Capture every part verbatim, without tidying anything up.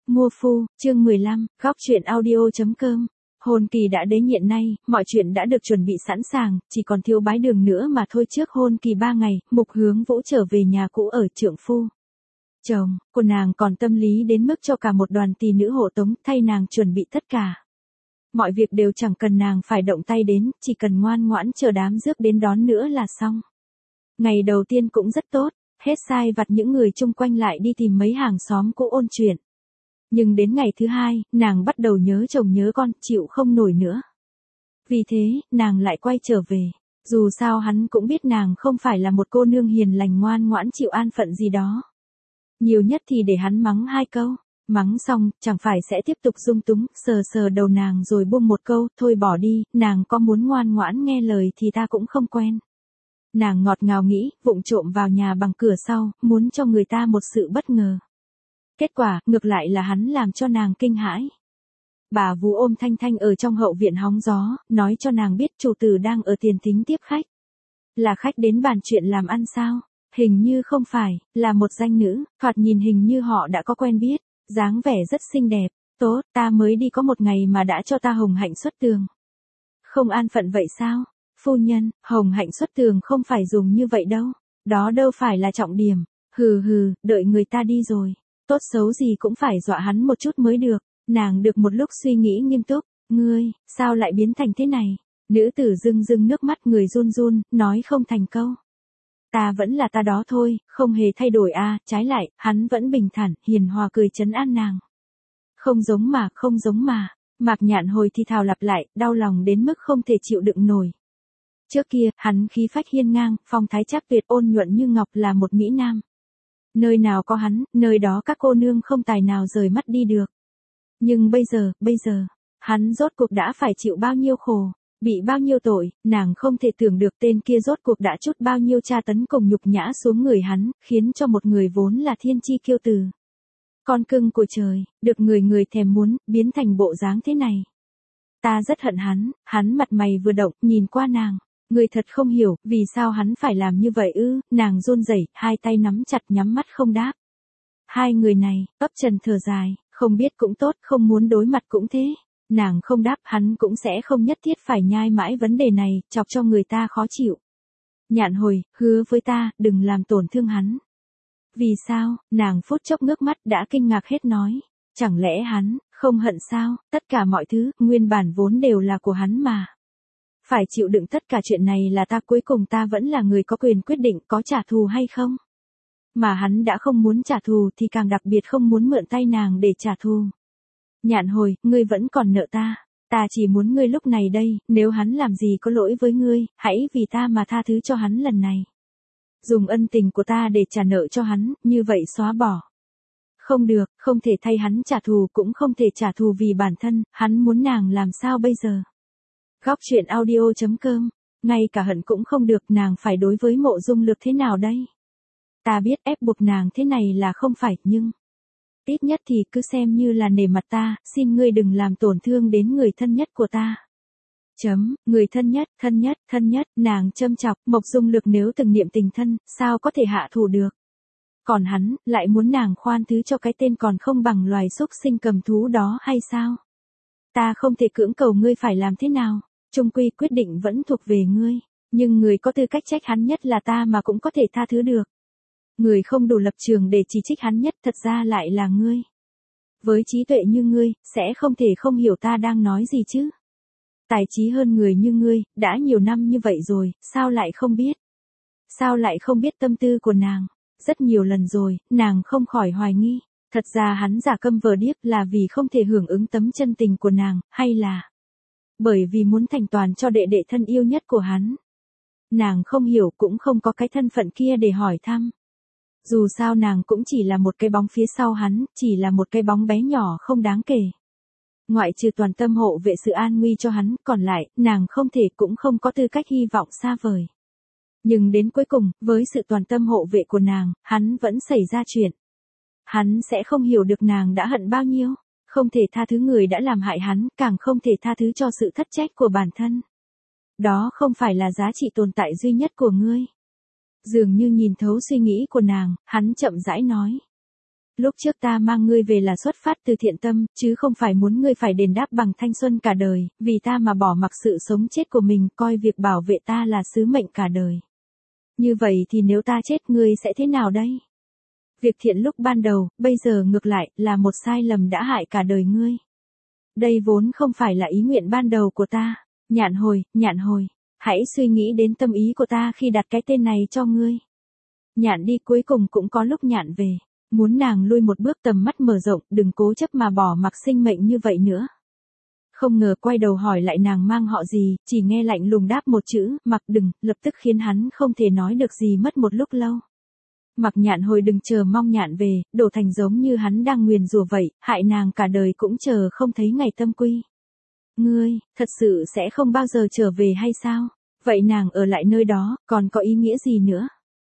Mua phu, chương mười lăm, góc truyện audio.com. Hôn kỳ đã đến hiện nay, mọi chuyện đã được chuẩn bị sẵn sàng, chỉ còn thiếu bái đường nữa mà thôi. Trước hôn kỳ ba ngày, Mục Hướng Vũ trở về nhà cũ ở trượng phu. Chồng, của nàng còn tâm lý đến mức cho cả một đoàn tỳ nữ hộ tống thay nàng chuẩn bị tất cả. Mọi việc đều chẳng cần nàng phải động tay đến, chỉ cần ngoan ngoãn chờ đám rước đến đón nữa là xong. Ngày đầu tiên cũng rất tốt, hết sai vặt những người chung quanh lại đi tìm mấy hàng xóm cũ ôn chuyện. Nhưng đến ngày thứ hai, nàng bắt đầu nhớ chồng nhớ con, chịu không nổi nữa. Vì thế, nàng lại quay trở về. Dù sao hắn cũng biết nàng không phải là một cô nương hiền lành ngoan ngoãn chịu an phận gì đó. Nhiều nhất thì để hắn mắng hai câu. Mắng xong, chẳng phải sẽ tiếp tục dung túng, sờ sờ đầu nàng rồi buông một câu, thôi bỏ đi, nàng có muốn ngoan ngoãn nghe lời thì ta cũng không quen. Nàng ngọt ngào nghĩ, vụng trộm vào nhà bằng cửa sau, muốn cho người ta một sự bất ngờ. Kết quả, ngược lại là hắn làm cho nàng kinh hãi. Bà vú ôm Thanh Thanh ở trong hậu viện hóng gió, nói cho nàng biết chủ tử đang ở tiền thính tiếp khách. Là khách đến bàn chuyện làm ăn sao? Hình như không phải, là một danh nữ, thoạt nhìn hình như họ đã có quen biết, dáng vẻ rất xinh đẹp. Tốt, ta mới đi có một ngày mà đã cho ta hồng hạnh xuất tường. Không an phận vậy sao? Phu nhân, hồng hạnh xuất tường không phải dùng như vậy đâu. Đó đâu phải là trọng điểm. Hừ hừ, đợi người ta đi rồi. Tốt xấu gì cũng phải dọa hắn một chút mới được. Nàng được một lúc suy nghĩ nghiêm túc. Ngươi, sao lại biến thành thế này? Nữ tử rưng rưng nước mắt, người run run, nói không thành câu. Ta vẫn là ta đó thôi, không hề thay đổi a, à, trái lại, hắn vẫn bình thản, hiền hòa cười trấn an nàng. Không giống mà, không giống mà. Mạc Nhạn hồi thì thào lặp lại, đau lòng đến mức không thể chịu đựng nổi. Trước kia, hắn khí phách hiên ngang, phong thái trác tuyệt, ôn nhuận như ngọc, là một mỹ nam. Nơi nào có hắn, nơi đó các cô nương không tài nào rời mắt đi được. Nhưng bây giờ, bây giờ, hắn rốt cuộc đã phải chịu bao nhiêu khổ, bị bao nhiêu tội, nàng không thể tưởng được tên kia rốt cuộc đã trút bao nhiêu tra tấn cùng nhục nhã xuống người hắn, khiến cho một người vốn là thiên chi kiêu tử, con cưng của trời, được người người thèm muốn, biến thành bộ dáng thế này. Ta rất hận hắn, hắn mặt mày vừa động, nhìn qua nàng. Người thật không hiểu, vì sao hắn phải làm như vậy ư, nàng run rẩy, hai tay nắm chặt nhắm mắt không đáp. Hai người này, ấp trần thở dài, không biết cũng tốt, không muốn đối mặt cũng thế. Nàng không đáp, hắn cũng sẽ không nhất thiết phải nhai mãi vấn đề này, chọc cho người ta khó chịu. Nhạn hồi, hứa với ta, đừng làm tổn thương hắn. Vì sao, nàng phút chốc ngước mắt đã kinh ngạc hết nói. Chẳng lẽ hắn, không hận sao, tất cả mọi thứ, nguyên bản vốn đều là của hắn mà. Phải chịu đựng tất cả chuyện này là ta, cuối cùng ta vẫn là người có quyền quyết định có trả thù hay không. Mà hắn đã không muốn trả thù thì càng đặc biệt không muốn mượn tay nàng để trả thù. Nhạn hồi, ngươi vẫn còn nợ ta. Ta chỉ muốn ngươi lúc này đây, nếu hắn làm gì có lỗi với ngươi, hãy vì ta mà tha thứ cho hắn lần này. Dùng ân tình của ta để trả nợ cho hắn, như vậy xóa bỏ. Không được, không thể thay hắn trả thù, cũng không thể trả thù vì bản thân, hắn muốn nàng làm sao bây giờ? Góc truyện audio.com, ngay cả hận cũng không được, nàng phải đối với Mộ Dung Lược thế nào đây? Ta biết ép buộc nàng thế này là không phải, nhưng ít nhất thì cứ xem như là nể mặt ta, xin ngươi đừng làm tổn thương đến người thân nhất của ta. Chấm, người thân nhất, thân nhất, thân nhất, nàng châm chọc, Mộc Dung Lược nếu từng niệm tình thân, sao có thể hạ thủ được? Còn hắn, lại muốn nàng khoan thứ cho cái tên còn không bằng loài súc sinh cầm thú đó hay sao? Ta không thể cưỡng cầu ngươi phải làm thế nào, chung quy quyết định vẫn thuộc về ngươi, nhưng người có tư cách trách hắn nhất là ta mà cũng có thể tha thứ được. Người không đủ lập trường để chỉ trích hắn nhất thật ra lại là ngươi. Với trí tuệ như ngươi, sẽ không thể không hiểu ta đang nói gì chứ. Tài trí hơn người như ngươi, đã nhiều năm như vậy rồi, sao lại không biết? Sao lại không biết tâm tư của nàng? Rất nhiều lần rồi, nàng không khỏi hoài nghi. Thật ra hắn giả câm vờ điếc là vì không thể hưởng ứng tấm chân tình của nàng, hay là bởi vì muốn thành toàn cho đệ đệ thân yêu nhất của hắn. Nàng không hiểu, cũng không có cái thân phận kia để hỏi thăm. Dù sao nàng cũng chỉ là một cái bóng phía sau hắn, chỉ là một cái bóng bé nhỏ không đáng kể. Ngoại trừ toàn tâm hộ vệ sự an nguy cho hắn, còn lại, nàng không thể cũng không có tư cách hy vọng xa vời. Nhưng đến cuối cùng, với sự toàn tâm hộ vệ của nàng, hắn vẫn xảy ra chuyện. Hắn sẽ không hiểu được nàng đã hận bao nhiêu, không thể tha thứ người đã làm hại hắn, càng không thể tha thứ cho sự thất trách của bản thân. Đó không phải là giá trị tồn tại duy nhất của ngươi. Dường như nhìn thấu suy nghĩ của nàng, hắn chậm rãi nói. Lúc trước ta mang ngươi về là xuất phát từ thiện tâm, chứ không phải muốn ngươi phải đền đáp bằng thanh xuân cả đời, vì ta mà bỏ mặc sự sống chết của mình, coi việc bảo vệ ta là sứ mệnh cả đời. Như vậy thì nếu ta chết ngươi sẽ thế nào đây? Việc thiện lúc ban đầu, bây giờ ngược lại, là một sai lầm đã hại cả đời ngươi. Đây vốn không phải là ý nguyện ban đầu của ta. Nhạn hồi, nhạn hồi, hãy suy nghĩ đến tâm ý của ta khi đặt cái tên này cho ngươi. Nhạn đi cuối cùng cũng có lúc nhạn về. Muốn nàng lui một bước tầm mắt mở rộng, đừng cố chấp mà bỏ mặc sinh mệnh như vậy nữa. Không ngờ quay đầu hỏi lại nàng mang họ gì, chỉ nghe lạnh lùng đáp một chữ, Mặc đừng, lập tức khiến hắn không thể nói được gì mất một lúc lâu. Mặc nhạn hồi đừng chờ mong nhạn về, đổ thành giống như hắn đang nguyền rủa vậy, hại nàng cả đời cũng chờ không thấy ngày tâm quy. Ngươi, thật sự sẽ không bao giờ trở về hay sao? Vậy nàng ở lại nơi đó, còn có ý nghĩa gì nữa?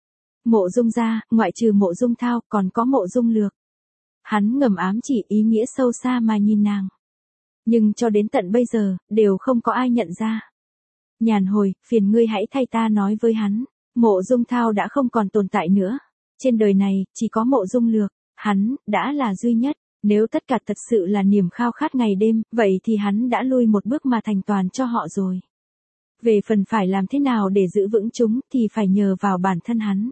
Mộ Dung gia, ngoại trừ Mộ Dung Thao, còn có Mộ Dung Lược. Hắn ngầm ám chỉ ý nghĩa sâu xa mà nhìn nàng. Nhưng cho đến tận bây giờ, đều không có ai nhận ra. Nhàn hồi, phiền ngươi hãy thay ta nói với hắn. Mộ Dung Thao đã không còn tồn tại nữa. Trên đời này, chỉ có Mộ Dung Lược. Hắn, đã là duy nhất. Nếu tất cả thật sự là niềm khao khát ngày đêm, vậy thì hắn đã lui một bước mà thành toàn cho họ rồi. Về phần phải làm thế nào để giữ vững chúng thì phải nhờ vào bản thân hắn.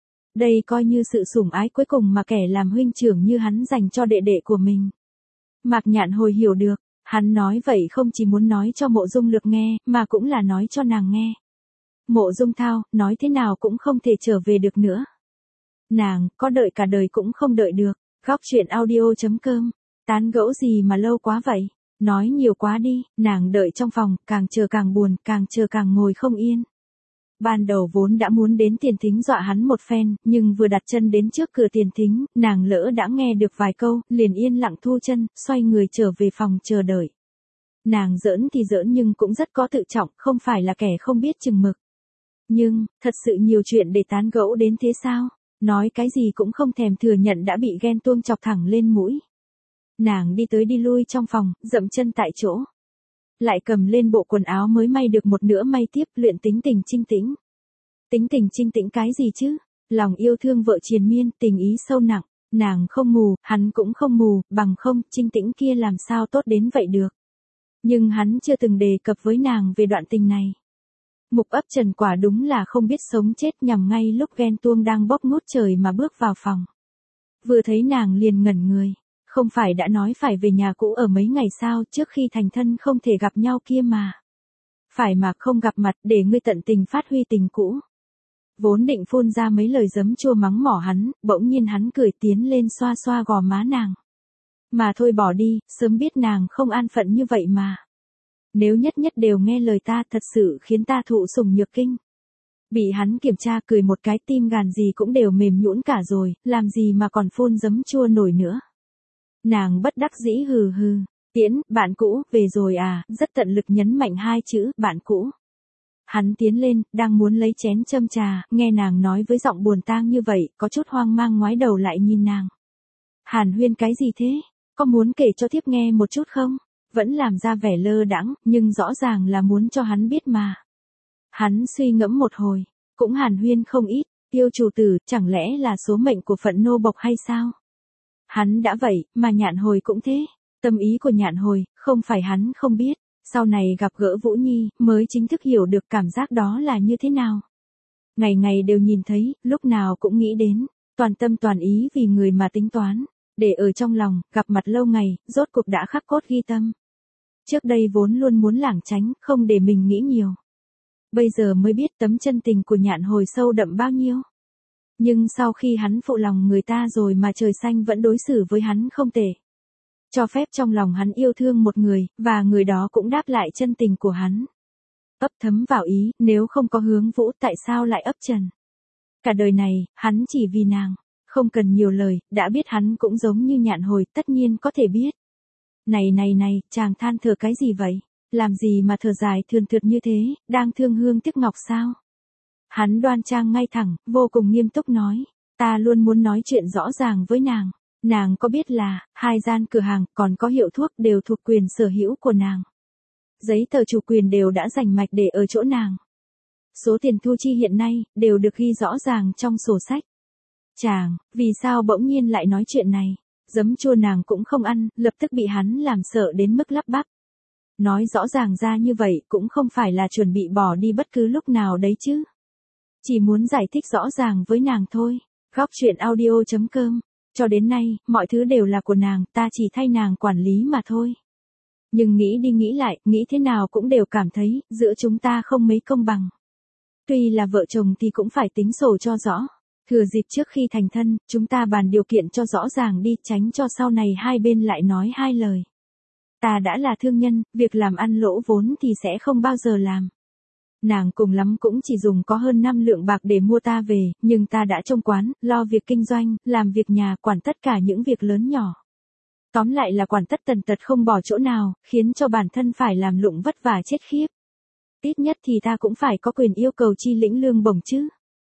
Đây coi như sự sủng ái cuối cùng mà kẻ làm huynh trưởng như hắn dành cho đệ đệ của mình. Mạc Nhạn hồi hiểu được, hắn nói vậy không chỉ muốn nói cho Mộ Dung Lược nghe, mà cũng là nói cho nàng nghe. Mộ Dung Thao, nói thế nào cũng không thể trở về được nữa. Nàng, có đợi cả đời cũng không đợi được. Góc truyện audio chấm com, tán gẫu gì mà lâu quá vậy? Nói nhiều quá đi, nàng đợi trong phòng, càng chờ càng buồn, càng chờ càng ngồi không yên. Ban đầu vốn đã muốn đến tiền thính dọa hắn một phen, nhưng vừa đặt chân đến trước cửa tiền thính, nàng lỡ đã nghe được vài câu, liền yên lặng thu chân, xoay người trở về phòng chờ đợi. Nàng giỡn thì giỡn nhưng cũng rất có tự trọng, không phải là kẻ không biết chừng mực. Nhưng, thật sự nhiều chuyện để tán gẫu đến thế sao? Nói cái gì cũng không thèm thừa nhận đã bị ghen tuông chọc thẳng lên mũi. Nàng đi tới đi lui trong phòng, dậm chân tại chỗ. Lại cầm lên bộ quần áo mới may được một nửa may tiếp, luyện tính tình trinh tĩnh. Tính tình trinh tĩnh cái gì chứ? Lòng yêu thương vợ triền miên, tình ý sâu nặng. Nàng không mù, hắn cũng không mù, bằng không, trinh tĩnh kia làm sao tốt đến vậy được. Nhưng hắn chưa từng đề cập với nàng về đoạn tình này. Mục ấp Trần quả đúng là không biết sống chết, nhằm ngay lúc ghen tuông đang bốc ngút trời mà bước vào phòng. Vừa thấy nàng liền ngẩn người. Không phải đã nói phải về nhà cũ ở mấy ngày sao, trước khi thành thân không thể gặp nhau kia mà. Phải mà không gặp mặt để ngươi tận tình phát huy tình cũ. Vốn định phun ra mấy lời giấm chua mắng mỏ hắn, bỗng nhiên hắn cười tiến lên xoa xoa gò má nàng. Mà thôi bỏ đi, sớm biết nàng không an phận như vậy mà. Nếu nhất nhất đều nghe lời ta thật sự khiến ta thụ sủng nhược kinh. Bị hắn kiểm tra cười một cái, tim gàn gì cũng đều mềm nhũn cả rồi, làm gì mà còn phun giấm chua nổi nữa. Nàng bất đắc dĩ hừ hừ, Tiễn, bạn cũ, về rồi à, rất tận lực nhấn mạnh hai chữ, bạn cũ. Hắn tiến lên, đang muốn lấy chén châm trà, nghe nàng nói với giọng buồn tang như vậy, có chút hoang mang ngoái đầu lại nhìn nàng. Hàn huyên cái gì thế? Có muốn kể cho thiếp nghe một chút không? Vẫn làm ra vẻ lơ đãng, nhưng rõ ràng là muốn cho hắn biết mà. Hắn suy ngẫm một hồi, cũng hàn huyên không ít, Tiêu chủ tử, chẳng lẽ là số mệnh của phận nô bộc hay sao? Hắn đã vậy, mà Nhạn hồi cũng thế. Tâm ý của Nhạn hồi, không phải hắn không biết. Sau này gặp gỡ Vũ Nhi, mới chính thức hiểu được cảm giác đó là như thế nào. Ngày ngày đều nhìn thấy, lúc nào cũng nghĩ đến, toàn tâm toàn ý vì người mà tính toán. Để ở trong lòng, gặp mặt lâu ngày, rốt cuộc đã khắc cốt ghi tâm. Trước đây vốn luôn muốn lảng tránh, không để mình nghĩ nhiều. Bây giờ mới biết tấm chân tình của Nhạn hồi sâu đậm bao nhiêu. Nhưng sau khi hắn phụ lòng người ta rồi mà trời xanh vẫn đối xử với hắn không tệ. Cho phép trong lòng hắn yêu thương một người, và người đó cũng đáp lại chân tình của hắn. Ấp thấm vào ý, nếu không có Hướng Vũ tại sao lại ấp Trần. Cả đời này, hắn chỉ vì nàng, không cần nhiều lời, đã biết hắn cũng giống như Nhạn hồi, tất nhiên có thể biết. Này này này, chàng than thở cái gì vậy? Làm gì mà thở dài thườn thượt như thế, đang thương hương tiếc ngọc sao? Hắn đoan trang ngay thẳng, vô cùng nghiêm túc nói, ta luôn muốn nói chuyện rõ ràng với nàng. Nàng có biết là, hai gian cửa hàng, còn có hiệu thuốc đều thuộc quyền sở hữu của nàng. Giấy tờ chủ quyền đều đã rành mạch để ở chỗ nàng. Số tiền thu chi hiện nay, đều được ghi rõ ràng trong sổ sách. Chàng, vì sao bỗng nhiên lại nói chuyện này? Giấm chua nàng cũng không ăn, lập tức bị hắn làm sợ đến mức lắp bắp. Nói rõ ràng ra như vậy cũng không phải là chuẩn bị bỏ đi bất cứ lúc nào đấy chứ. Chỉ muốn giải thích rõ ràng với nàng thôi. Góc chuyện audio chấm com. Cho đến nay, mọi thứ đều là của nàng, ta chỉ thay nàng quản lý mà thôi. Nhưng nghĩ đi nghĩ lại, nghĩ thế nào cũng đều cảm thấy, giữa chúng ta không mấy công bằng. Tuy là vợ chồng thì cũng phải tính sổ cho rõ. Thừa dịp trước khi thành thân, chúng ta bàn điều kiện cho rõ ràng đi, tránh cho sau này hai bên lại nói hai lời. Ta đã là thương nhân, việc làm ăn lỗ vốn thì sẽ không bao giờ làm. Nàng cùng lắm cũng chỉ dùng có hơn năm lượng bạc để mua ta về, nhưng ta đã trông quán, lo việc kinh doanh, làm việc nhà, quản tất cả những việc lớn nhỏ. Tóm lại là quản tất tần tật không bỏ chỗ nào, khiến cho bản thân phải làm lụng vất vả chết khiếp. Ít nhất thì ta cũng phải có quyền yêu cầu chi lĩnh lương bổng chứ.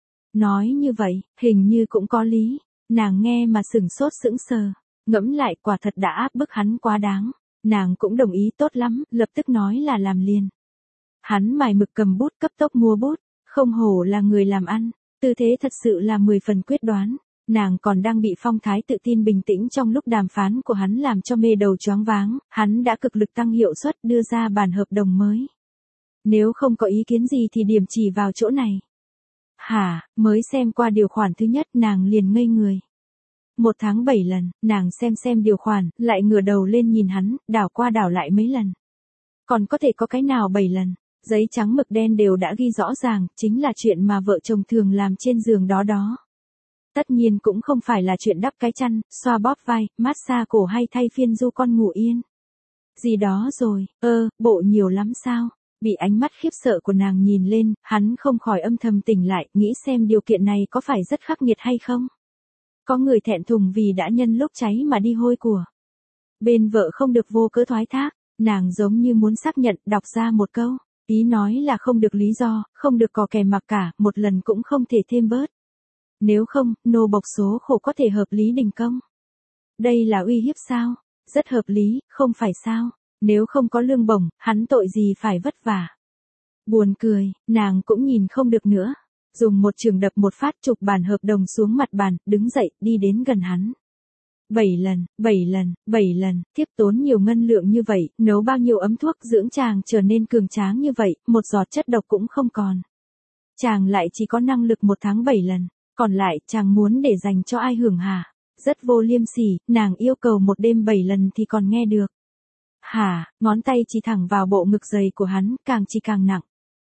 Nói như vậy, hình như cũng có lý. Nàng nghe mà sửng sốt sững sờ. Ngẫm lại quả thật đã áp bức hắn quá đáng. Nàng cũng đồng ý tốt lắm, lập tức nói là làm liền. Hắn mài mực cầm bút cấp tốc mua bút. Không hổ là người làm ăn. Tư thế thật sự là mười phần quyết đoán. Nàng còn đang bị phong thái tự tin bình tĩnh trong lúc đàm phán của hắn làm cho mê đầu choáng váng. Hắn đã cực lực tăng hiệu suất đưa ra bản hợp đồng mới. Nếu không có ý kiến gì thì điểm chỉ vào chỗ này. Hả, mới xem qua điều khoản thứ nhất nàng liền ngây người. Một tháng bảy lần, nàng xem xem điều khoản, lại ngửa đầu lên nhìn hắn, đảo qua đảo lại mấy lần. Còn có thể có cái nào bảy lần, giấy trắng mực đen đều đã ghi rõ ràng, chính là chuyện mà vợ chồng thường làm trên giường đó đó. Tất nhiên cũng không phải là chuyện đắp cái chăn, xoa bóp vai, massage cổ hay thay phiên du con ngủ yên. Gì đó rồi, ơ, bộ nhiều lắm sao? Bị ánh mắt khiếp sợ của nàng nhìn lên, hắn không khỏi âm thầm tỉnh lại, nghĩ xem điều kiện này có phải rất khắc nghiệt hay không. Có người thẹn thùng vì đã nhân lúc cháy mà đi hôi của. Bên vợ không được vô cớ thoái thác, nàng giống như muốn xác nhận, đọc ra một câu. Ý nói là không được lý do, không được cò kè mặc cả, một lần cũng không thể thêm bớt. Nếu không, nô bộc số khổ có thể hợp lý đình công. Đây là uy hiếp sao? Rất hợp lý, không phải sao? Nếu không có lương bổng, hắn tội gì phải vất vả. Buồn cười, nàng cũng nhìn không được nữa. Dùng một trường đập một phát chụp bản hợp đồng xuống mặt bàn, đứng dậy, đi đến gần hắn. Bảy lần, bảy lần, bảy lần, tiếp tốn nhiều ngân lượng như vậy, nấu bao nhiêu ấm thuốc dưỡng chàng trở nên cường tráng như vậy, một giọt chất độc cũng không còn. Chàng lại chỉ có năng lực một tháng bảy lần, còn lại chàng muốn để dành cho ai hưởng hả? Rất vô liêm sỉ, nàng yêu cầu một đêm bảy lần thì còn nghe được. Hả, ngón tay chỉ thẳng vào bộ ngực dày của hắn, càng chỉ càng nặng.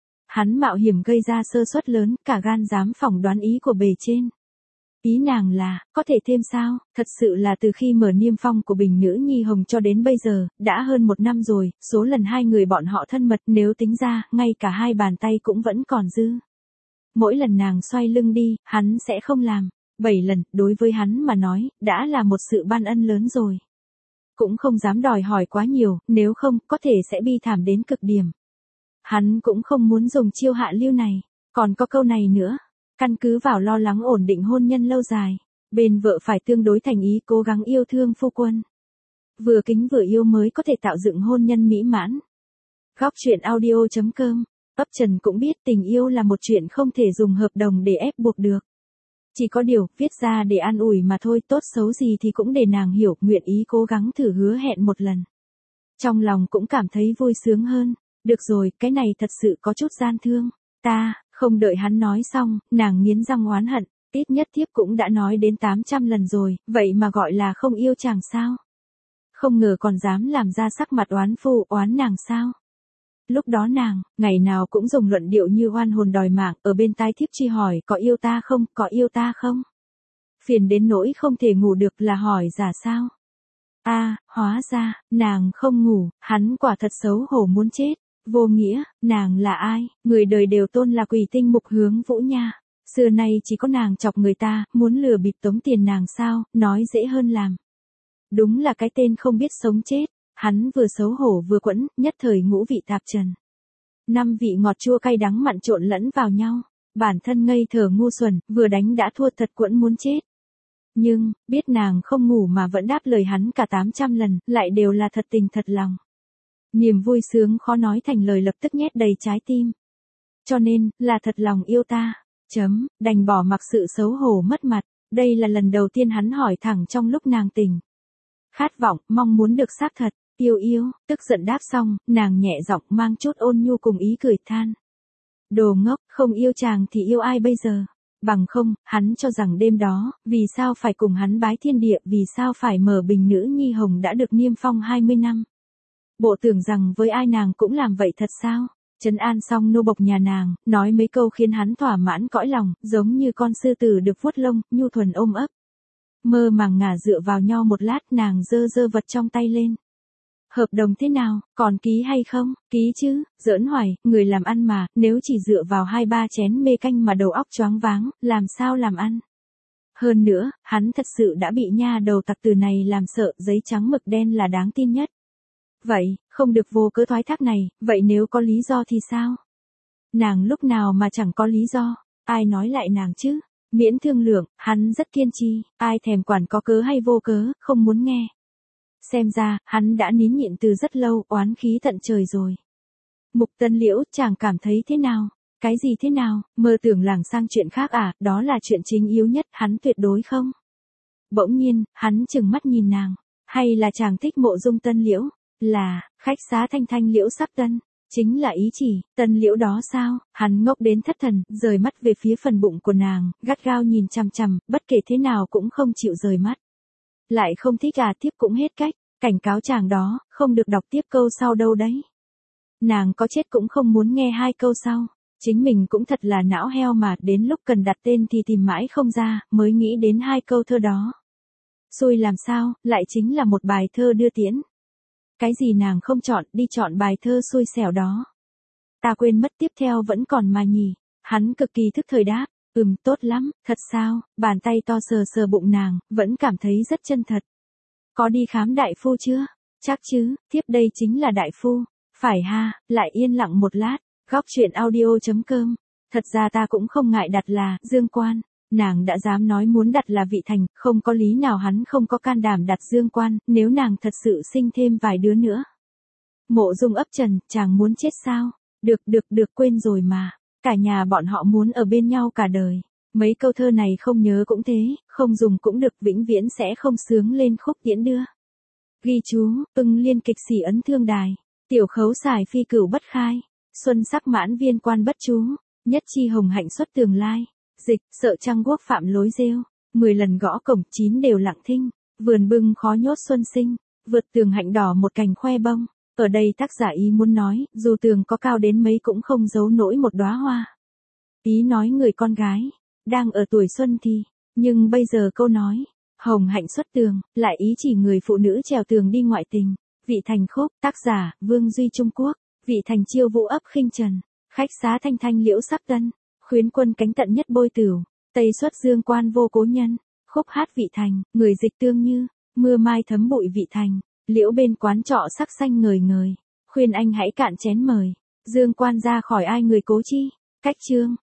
Hắn mạo hiểm gây ra sơ suất lớn, cả gan dám phỏng đoán ý của bề trên. Ý nàng là, có thể thêm sao, thật sự là từ khi mở niêm phong của Bình Nữ Nhi Hồng cho đến bây giờ, đã hơn một năm rồi, số lần hai người bọn họ thân mật nếu tính ra, ngay cả hai bàn tay cũng vẫn còn dư. Mỗi lần nàng xoay lưng đi, hắn sẽ không làm. Bảy lần, đối với hắn mà nói, đã là một sự ban ân lớn rồi. Cũng không dám đòi hỏi quá nhiều, nếu không, có thể sẽ bi thảm đến cực điểm. Hắn cũng không muốn dùng chiêu hạ lưu này. Còn có câu này nữa. Căn cứ vào lo lắng ổn định hôn nhân lâu dài. Bên vợ phải tương đối thành ý cố gắng yêu thương phu quân. Vừa kính vừa yêu mới có thể tạo dựng hôn nhân mỹ mãn. Góc chuyện audio chấm com. Ấp Trần cũng biết tình yêu là một chuyện không thể dùng hợp đồng để ép buộc được. Chỉ có điều, viết ra để an ủi mà thôi, tốt xấu gì thì cũng để nàng hiểu, nguyện ý cố gắng thử hứa hẹn một lần. Trong lòng cũng cảm thấy vui sướng hơn. Được rồi, cái này thật sự có chút gian thương. Ta, không đợi hắn nói xong, nàng nghiến răng oán hận, ít nhất thiếp cũng đã nói đến tám trăm lần rồi, vậy mà gọi là không yêu chàng sao? Không ngờ còn dám làm ra sắc mặt oán phu, oán nàng sao? Lúc đó nàng, ngày nào cũng dùng luận điệu như oan hồn đòi mạng, ở bên tai thiếp chi hỏi có yêu ta không, có yêu ta không? Phiền đến nỗi không thể ngủ được là hỏi giả sao? A, à, hóa ra, nàng không ngủ, hắn quả thật xấu hổ muốn chết. Vô nghĩa, nàng là ai, người đời đều tôn là quỷ tinh Mục Hướng Vũ nha. Xưa nay chỉ có nàng chọc người ta, muốn lừa bịp tống tiền nàng sao, nói dễ hơn làm. Đúng là cái tên không biết sống chết, hắn vừa xấu hổ vừa quẫn, nhất thời ngũ vị tạp trần. Năm vị ngọt chua cay đắng mặn trộn lẫn vào nhau, bản thân ngây thơ ngu xuẩn, vừa đánh đã thua thật quẫn muốn chết. Nhưng, biết nàng không ngủ mà vẫn đáp lời hắn cả tám trăm lần, lại đều là thật tình thật lòng. Niềm vui sướng khó nói thành lời lập tức nhét đầy trái tim. Cho nên, là thật lòng yêu ta. Chấm, đành bỏ mặc sự xấu hổ mất mặt. Đây là lần đầu tiên hắn hỏi thẳng trong lúc nàng tỉnh. Khát vọng, mong muốn được xác thật, yêu yêu, tức giận đáp xong, nàng nhẹ giọng mang chút ôn nhu cùng ý cười than. Đồ ngốc, không yêu chàng thì yêu ai bây giờ? Bằng không, hắn cho rằng đêm đó, vì sao phải cùng hắn bái thiên địa, vì sao phải mở bình nữ nhi hồng đã được niêm phong hai mươi năm. Bộ tưởng rằng với ai nàng cũng làm vậy thật sao? Trấn an xong nô bộc nhà nàng, nói mấy câu khiến hắn thỏa mãn cõi lòng, giống như con sư tử được vuốt lông, nhu thuần ôm ấp. Mơ màng ngả dựa vào nhau một lát, nàng giơ giơ vật trong tay lên. Hợp đồng thế nào, còn ký hay không? Ký chứ, giỡn hoài, người làm ăn mà, nếu chỉ dựa vào hai ba chén mê canh mà đầu óc choáng váng, làm sao làm ăn? Hơn nữa, hắn thật sự đã bị nha đầu tặc từ này làm sợ, giấy trắng mực đen là đáng tin nhất. Vậy, không được vô cớ thoái thác này, vậy nếu có lý do thì sao? Nàng lúc nào mà chẳng có lý do, ai nói lại nàng chứ? Miễn thương lượng, hắn rất kiên trì, ai thèm quản có cớ hay vô cớ, không muốn nghe. Xem ra, hắn đã nín nhịn từ rất lâu, oán khí tận trời rồi. Mục Tân Liễu, chàng cảm thấy thế nào? Cái gì thế nào, mơ tưởng lảng sang chuyện khác à, đó là chuyện chính yếu nhất, hắn tuyệt đối không? Bỗng nhiên, hắn chừng mắt nhìn nàng, hay là chàng thích Mộ Dung Tân Liễu? Là, khách xá Thanh Thanh Liễu sắp tân, chính là ý chỉ, Tân Liễu đó sao? Hắn ngốc đến thất thần, rời mắt về phía phần bụng của nàng, gắt gao nhìn chằm chằm, bất kể thế nào cũng không chịu rời mắt. Lại không thích à, tiếp cũng hết cách, cảnh cáo chàng đó, không được đọc tiếp câu sau đâu đấy. Nàng có chết cũng không muốn nghe hai câu sau, chính mình cũng thật là não heo mà, đến lúc cần đặt tên thì tìm mãi không ra, mới nghĩ đến hai câu thơ đó. Xui làm sao, lại chính là một bài thơ đưa tiễn. Cái gì nàng không chọn, đi chọn bài thơ xui xẻo đó. Ta quên mất tiếp theo vẫn còn mà nhỉ, hắn cực kỳ thức thời đáp. Ừm, tốt lắm, thật sao? Bàn tay to sờ sờ bụng nàng, vẫn cảm thấy rất chân thật. Có đi khám đại phu chưa? Chắc chứ, tiếp đây chính là đại phu. Phải ha, lại yên lặng một lát, góc chuyện audio chấm com. Thật ra ta cũng không ngại đặt là Dương Quan. Nàng đã dám nói muốn đặt là Vị Thành, không có lý nào hắn không có can đảm đặt Dương Quan, nếu nàng thật sự sinh thêm vài đứa nữa. Mộ Dung ấp trần, chàng muốn chết sao? Được được được, quên rồi mà. Cả nhà bọn họ muốn ở bên nhau cả đời. Mấy câu thơ này không nhớ cũng thế, không dùng cũng được, vĩnh viễn sẽ không sướng lên khúc tiễn đưa. Ghi chú, ưng liên kịch sĩ ấn thương đài. Tiểu khấu xài phi cửu bất khai. Xuân sắc mãn viên quan bất chú. Nhất chi hồng hạnh xuất tường lai. Dịch, sợ trăng quốc phạm lối rêu. Mười lần gõ cổng, chín đều lặng thinh. Vườn bưng khó nhốt xuân sinh. Vượt tường hạnh đỏ một cành khoe bông. Ở đây tác giả ý muốn nói, dù tường có cao đến mấy cũng không giấu nổi một đóa hoa. Ý nói người con gái, đang ở tuổi xuân thì, nhưng bây giờ câu nói, hồng hạnh xuất tường, lại ý chỉ người phụ nữ trèo tường đi ngoại tình. Vị Thành khúc, tác giả, Vương Duy Trung Quốc, Vị Thành chiêu vũ ấp khinh trần, khách xá Thanh Thanh Liễu sắp tân, khuyến quân cánh tận nhất bôi tửu, tây xuất Dương Quan vô cố nhân, khúc hát Vị Thành, người dịch tương như, mưa mai thấm bụi Vị Thành. Liễu bên quán trọ sắc xanh ngời ngời, khuyên anh hãy cạn chén mời, Dương Quan ra khỏi ai người cố chi, cách chương.